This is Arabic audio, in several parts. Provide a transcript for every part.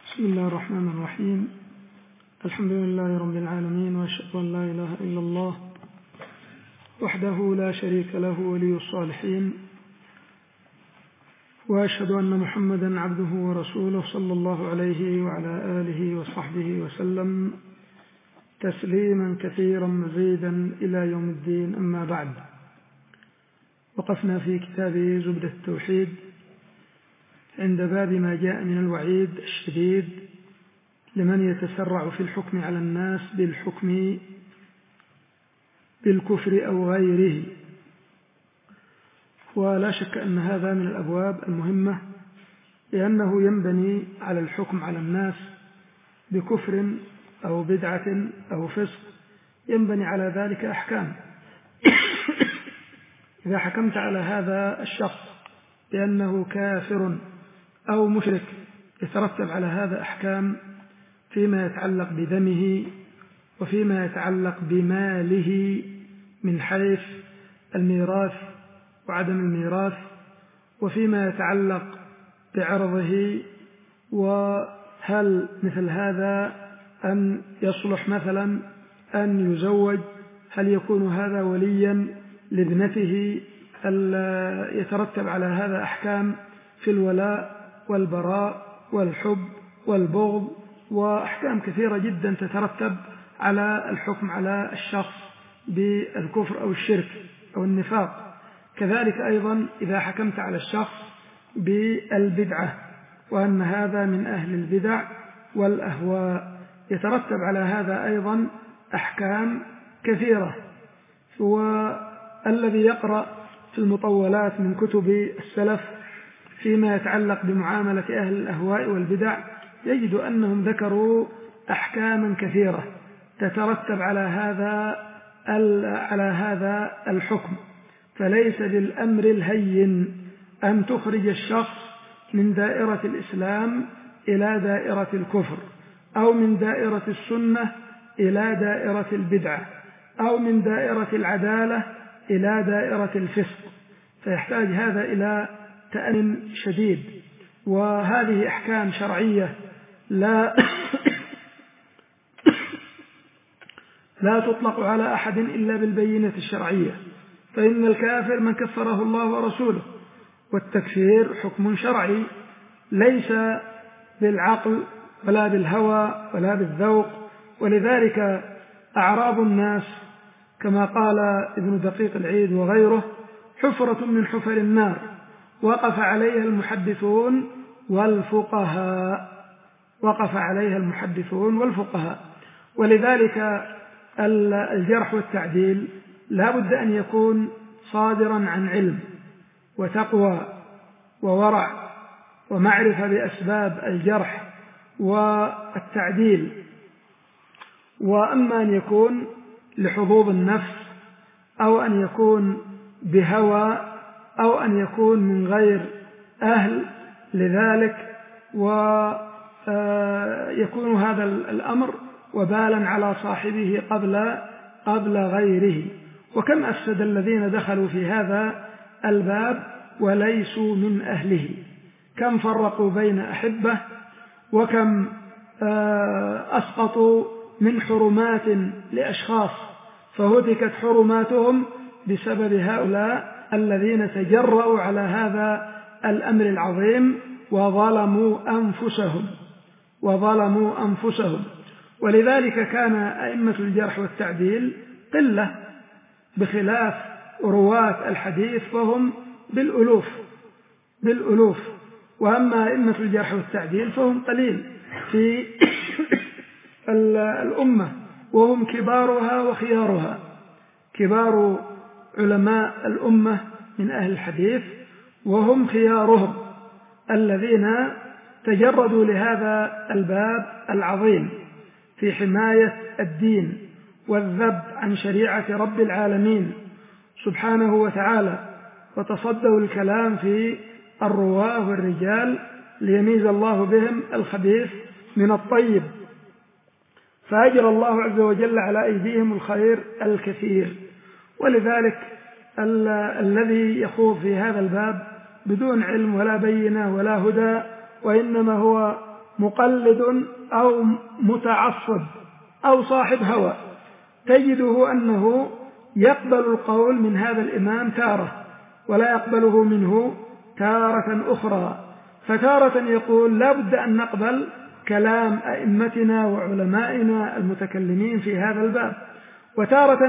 بسم الله الرحمن الرحيم. الحمد لله رب العالمين، وأشهد أن لا إله إلا الله وحده لا شريك له ولي الصالحين، وأشهد أن محمدا عبده ورسوله صلى الله عليه وعلى آله وصحبه وسلم تسليما كثيرا مزيدا إلى يوم الدين. أما بعد، وقفنا في كتاب زبدة التوحيد عند باب ما جاء من الوعيد الشديد لمن يتسرع في الحكم على الناس بالحكم بالكفر أو غيره. ولا شك أن هذا من الأبواب المهمة، لأنه ينبني على الحكم على الناس بكفر أو بدعة أو فسق، ينبني على ذلك أحكام. إذا حكمت على هذا الشخص بأنه كافر أو مشرك، يترتب على هذا أحكام فيما يتعلق بدمه وفيما يتعلق بماله من حيث الميراث وعدم الميراث، وفيما يتعلق بعرضه، وهل مثل هذا أن يصلح مثلا أن يزوج، هل يكون هذا وليا لابنته، يترتب على هذا أحكام في الولاء والبراء والحب والبغض، وأحكام كثيرة جدا تترتب على الحكم على الشخص بالكفر أو الشرك أو النفاق. كذلك أيضا إذا حكمت على الشخص بالبدعة وأن هذا من أهل البدع والأهواء، يترتب على هذا أيضا أحكام كثيرة. والذي يقرأ في المطولات من كتب السلف فيما يتعلق بمعاملة أهل الأهواء والبدع يجد أنهم ذكروا أحكاما كثيرة تترتب على هذا الحكم. فليس بالأمر الهين أن تخرج الشخص من دائرة الإسلام إلى دائرة الكفر، أو من دائرة السنة إلى دائرة البدعة، أو من دائرة العدالة إلى دائرة الفسق، فيحتاج هذا إلى تأني شديد. وهذه أحكام شرعية لا تطلق على أحد إلا بالبينة الشرعية، فإن الكافر من كفره الله ورسوله، والتكفير حكم شرعي ليس بالعقل ولا بالهوى ولا بالذوق. ولذلك أعراض الناس كما قال ابن دقيق العيد وغيره حفرة من حفر النار وقف عليها المحدثون والفقهاء. ولذلك الجرح والتعديل لا بد أن يكون صادرا عن علم وتقوى وورع ومعرفة بأسباب الجرح والتعديل. وأما أن يكون لحظوظ النفس، أو أن يكون بهوى، أو أن يكون من غير أهل لذلك، ويكون هذا الأمر وبالا على صاحبه قبل غيره. وكم أفسد الذين دخلوا في هذا الباب وليسوا من أهله، كم فرقوا بين أحبة، وكم أسقطوا من حرمات لأشخاص فهتكت حرماتهم بسبب هؤلاء الذين تجرؤوا على هذا الأمر العظيم وظلموا أنفسهم. ولذلك كان أئمة الجرح والتعديل قلة، بخلاف رواة الحديث فهم بالألوف. وأما أئمة الجرح والتعديل فهم قليل في الأمة، وهم كبارها وخيارها، كبار علماء الأمة من أهل الحديث، وهم خيارهم الذين تجردوا لهذا الباب العظيم في حماية الدين والذب عن شريعة رب العالمين سبحانه وتعالى، وتصدوا الكلام في الرواة والرجال ليميز الله بهم الخبيث من الطيب، فأجرى الله عز وجل على أيديهم الخير الكثير. ولذلك الذي يخوض في هذا الباب بدون علم ولا بينة ولا هدى، وإنما هو مقلد أو متعصب أو صاحب هوى، تجده أنه يقبل القول من هذا الإمام تارة ولا يقبله منه تارة أخرى، فتارة يقول لا بد أن نقبل كلام أئمتنا وعلمائنا المتكلمين في هذا الباب، وتارة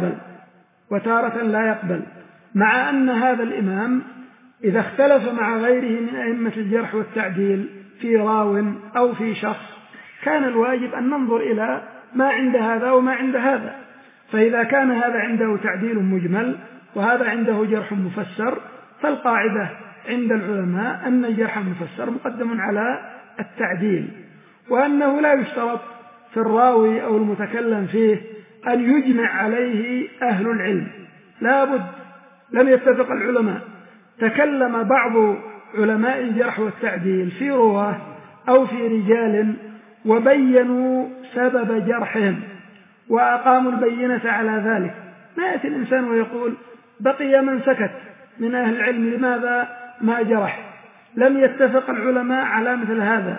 لا يقبل، مع أن هذا الإمام إذا اختلف مع غيره من أئمة الجرح والتعديل في راو أو في شخص كان الواجب أن ننظر إلى ما عند هذا وما عند هذا، فإذا كان هذا عنده تعديل مجمل وهذا عنده جرح مفسر، فالقاعدة عند العلماء أن الجرح المفسر مقدم على التعديل، وأنه لا يشترط في الراوي أو المتكلم فيه أن يجمع عليه أهل العلم، لا بد. لم يتفق العلماء، تكلم بعض علماء الجرح والتعديل في رواه أو في رجال وبينوا سبب جرحهم وأقاموا البينة على ذلك، ما يأتي الإنسان ويقول بقي من سكت من أهل العلم لماذا ما جرح؟ لم يتفق العلماء على مثل هذا،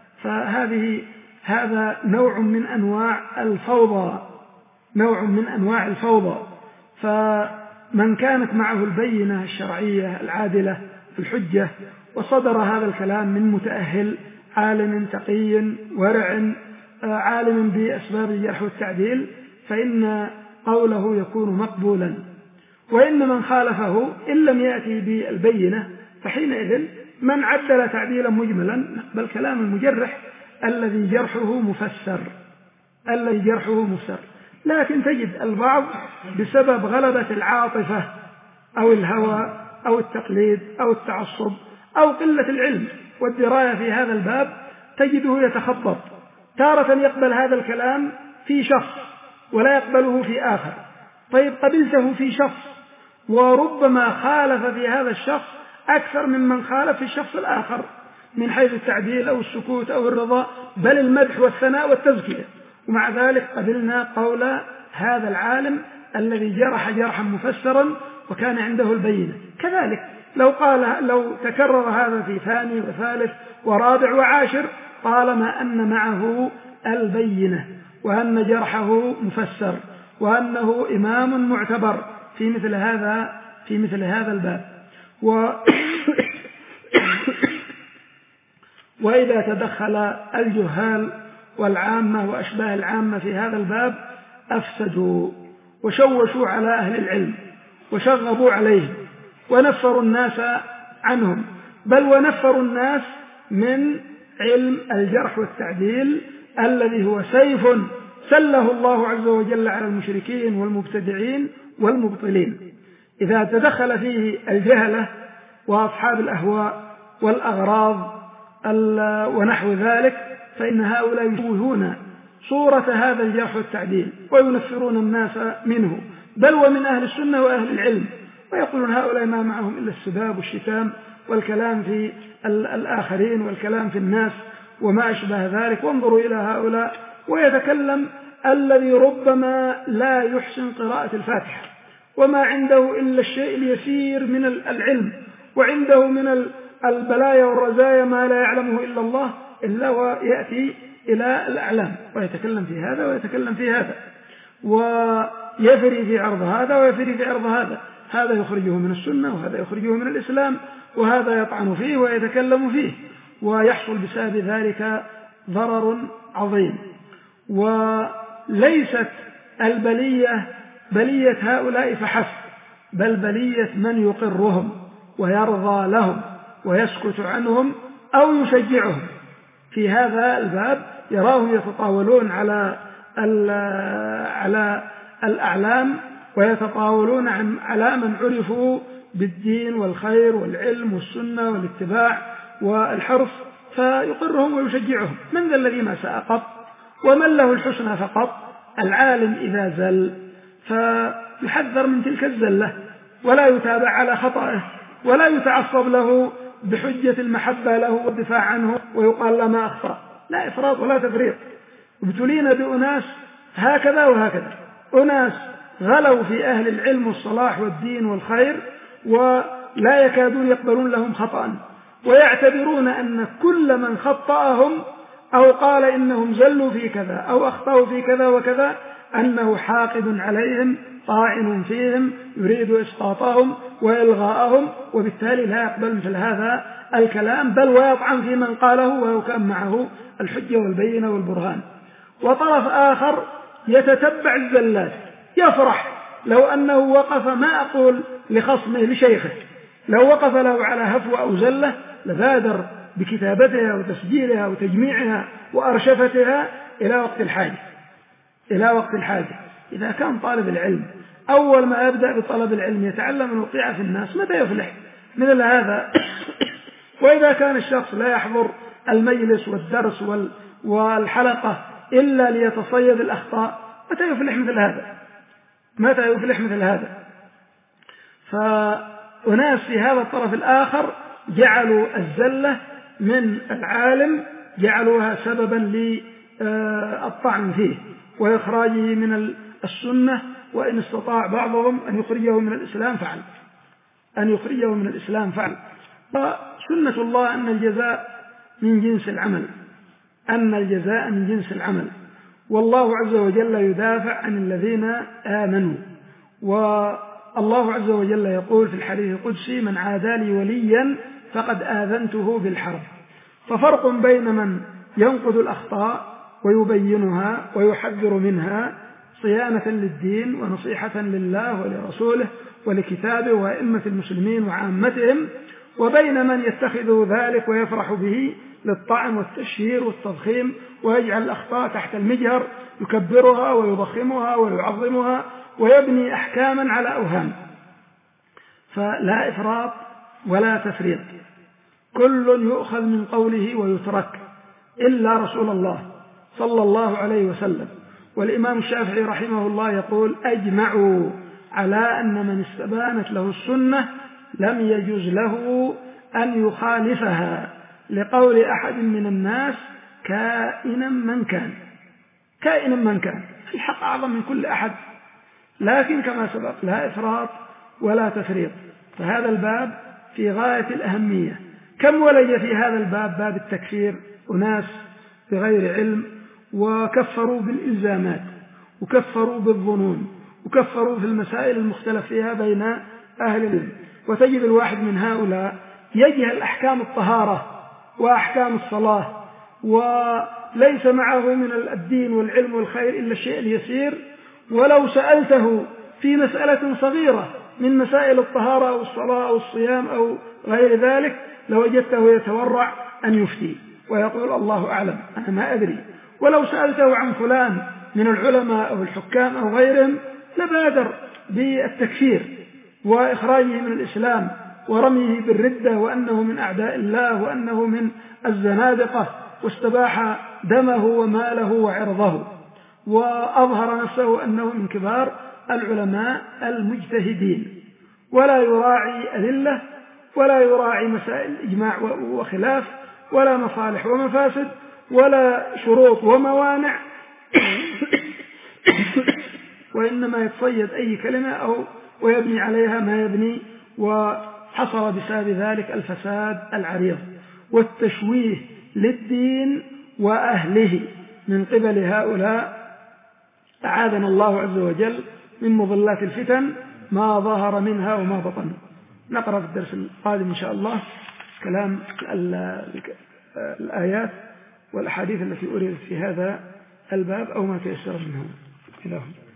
هذا نوع من أنواع الفوضى. فمن كانت معه البينة الشرعية العادلة الحجة وصدر هذا الكلام من متأهل عالم تقي ورع عالم بأسباب الجرح والتعديل فإن قوله يكون مقبولا، وإن من خالفه إن لم يأتي بالبينة فحينئذ من عدل تعديلا مجملا نقبل كلام المجرح الذي جرحه مفسر. لكن تجد البعض بسبب غلبة العاطفة أو الهوى أو التقليد أو التعصب أو قلة العلم والدراية في هذا الباب تجده يتخبط، تارة يقبل هذا الكلام في شخص ولا يقبله في آخر. طيب قبلته في شخص وربما خالف في هذا الشخص أكثر ممن خالف في الشخص الآخر من حيث التعديل أو السكوت أو الرضا بل المدح والثناء والتزكية، ومع ذلك قبلنا قول هذا العالم الذي جرح جرحا مفسرا وكان عنده البينة. كذلك لو تكرر هذا في ثاني وثالث ورابع وعاشر طالما أن معه البينة وأن جرحه مفسر وأنه إمام معتبر في مثل هذا الباب. وإذا تدخل الجهال والعامة وأشباه العامة في هذا الباب أفسدوا وشوشوا على أهل العلم وشغبوا عليهم ونفروا الناس عنهم، بل ونفروا الناس من علم الجرح والتعديل الذي هو سيف سله الله عز وجل على المشركين والمبتدعين والمبطلين. إذا تدخل فيه الجهلة وأصحاب الأهواء والأغراض ونحو ذلك فإن هؤلاء يشوهون صورة هذا الجرح والتعديل وينفرون الناس منه، بل ومن أهل السنة وأهل العلم، ويقولون هؤلاء ما معهم إلا السباب والشتام والكلام في الآخرين والكلام في الناس وما أشبه ذلك. وانظروا إلى هؤلاء ويتكلم الذي ربما لا يحسن قراءة الفاتحة وما عنده إلا الشيء اليسير من العلم وعنده من البلايا والرزايا ما لا يعلمه إلا الله إلا ويأتي إلى الأعلام ويتكلم في هذا ويتكلم في هذا ويفري في عرض هذا ويفري في عرض هذا يخرجه من السنة وهذا يخرجه من الإسلام وهذا يطعن فيه ويتكلم فيه، ويحصل بسبب ذلك ضرر عظيم. وليست البلية بلية هؤلاء فحسب، بل بلية من يقرهم ويرضى لهم ويسكت عنهم أو يشجعهم في هذا الباب، يراهم يتطاولون على الأعلام ويتطاولون على من عرفوا بالدين والخير والعلم والسنة والاتباع والحرص، فيقرهم ويشجعهم. من ذا الذي ما ساء قط ومن له الحسنى فقط؟ العالم إذا زل فيحذر من تلك الزلة ولا يتابع على خطأه ولا يتعصب له بحجة المحبة له والدفاع عنه ويقال لا ما أخطأ، لا إفراط ولا تفريط. ابتلينا بأناس هكذا وهكذا، أناس غلوا في أهل العلم والصلاح والدين والخير ولا يكادون يقبلون لهم خطأ ويعتبرون أن كل من خطأهم أو قال إنهم زلوا في كذا أو أخطأوا في كذا وكذا أنه حاقد عليهم طاعن فيهم يريد إسقاطهم وإلغاءهم، وبالتالي لا يقبل مثل هذا الكلام، بل ويطعن في من قاله ولو كان معه الحجة والبينة والبرهان. وطرف آخر يتتبع الزلات، يفرح لو أنه وقف، ما أقول لخصمه لشيخه، لو وقف له على هفوة أو زلة لبادر بكتابتها وتسجيلها وتجميعها وأرشفتها إلى وقت الحاجة. إذا كان طالب العلم أول ما يبدأ بطلب العلم يتعلم الوقيعة في الناس متى يفلح مثل هذا؟ وإذا كان الشخص لا يحضر المجلس والدرس والحلقة إلا ليتصيد الأخطاء متى يفلح مثل هذا؟ فأناس في هذا الطرف الآخر جعلوا الزلة من العالم، جعلوها سببا للطعن فيه وإخراجه من السنة، وإن استطاع بعضهم أن يخرجه من الإسلام فعل. وسنة الله أن الجزاء من جنس العمل، والله عز وجل يدافع عن الذين آمنوا. والله عز وجل يقول في الحديث القدسي: من عادى لي وليا فقد آذنته بالحرب. ففرق بين من ينقد الأخطاء ويبينها ويحذر منها صيانة للدين ونصيحة لله ولرسوله ولكتابه وأئمة المسلمين وعامتهم، وبين من يتخذ ذلك ويفرح به للطعن والتشهير والتضخيم، ويجعل الأخطاء تحت المجهر، يكبرها ويضخمها ويعظمها ويبني أحكاما على أوهام. فلا إفراط ولا تفريط، كل يؤخذ من قوله ويترك إلا رسول الله صلى الله عليه وسلم. والإمام الشافعي رحمه الله يقول: أجمعوا على أن من استبانت له السنة لم يجوز له أن يخالفها لقول أحد من الناس كائنا من كان. الحق أعظم من كل أحد، لكن كما سبق لا إفراط ولا تفريط. فهذا الباب في غاية الأهمية. كم ولج في هذا الباب باب التكفير أناس بغير علم، وكفروا بالإلزامات وكفروا بالظنون وكفروا في المسائل المختلف فيها بين أهل العلم. وتجد الواحد من هؤلاء يجهل أحكام الطهارة وأحكام الصلاة، وليس معه من الدين والعلم والخير إلا الشيء اليسير، ولو سألته في مسألة صغيرة من مسائل الطهارة أو الصلاة أو الصيام أو غير ذلك لوجدته يتورع أن يفتي ويقول: الله أعلم، أنا ما أدري. ولو سألته عن فلان من العلماء أو الحكام أو غيرهم لبادر بالتكفير وإخراجه من الإسلام ورميه بالردة وأنه من أعداء الله وأنه من الزنادقة، واستباح دمه وماله وعرضه، وأظهر نفسه أنه من كبار العلماء المجتهدين، ولا يراعي أدلة ولا يراعي مسائل إجماع وخلاف ولا مصالح ومفاسد ولا شروط وموانع وإنما يتصيد أي كلمة ويبني عليها ما يبني، وحصل بسبب ذلك الفساد العريض والتشويه للدين وأهله من قبل هؤلاء. أعاذنا الله عز وجل من مضلات الفتن ما ظهر منها وما بطن. نقرأ في الدرس القادم إن شاء الله كلام الآيات والأحاديث التي أريدت في هذا الباب أو ما تيسر منه. إلهي